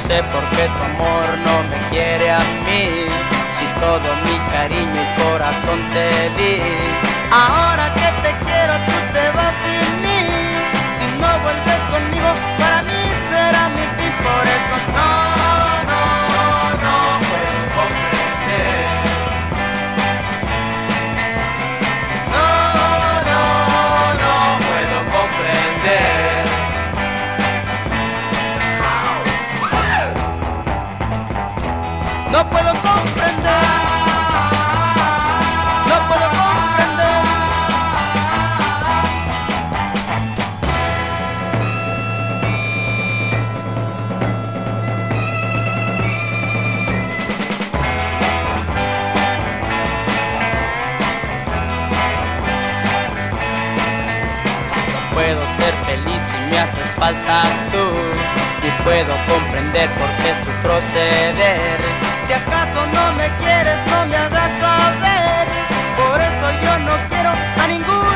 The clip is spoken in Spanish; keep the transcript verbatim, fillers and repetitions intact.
sé por qué tu amor no me quiere a mí, si todo mi cariño y corazón te di. Ahora que te quiero tú te vas sin mí, si no vuelves conmigo para mí será mi fin. Por eso no, no, no puedo comprender. No, no, no puedo comprender. No puedo comprender. No puedo comprender. No puedo ser feliz si me haces falta tú, ni puedo comprender por qué es tu proceder. Si acaso no me quieres, no me hagas saber. Por eso yo no quiero a ningún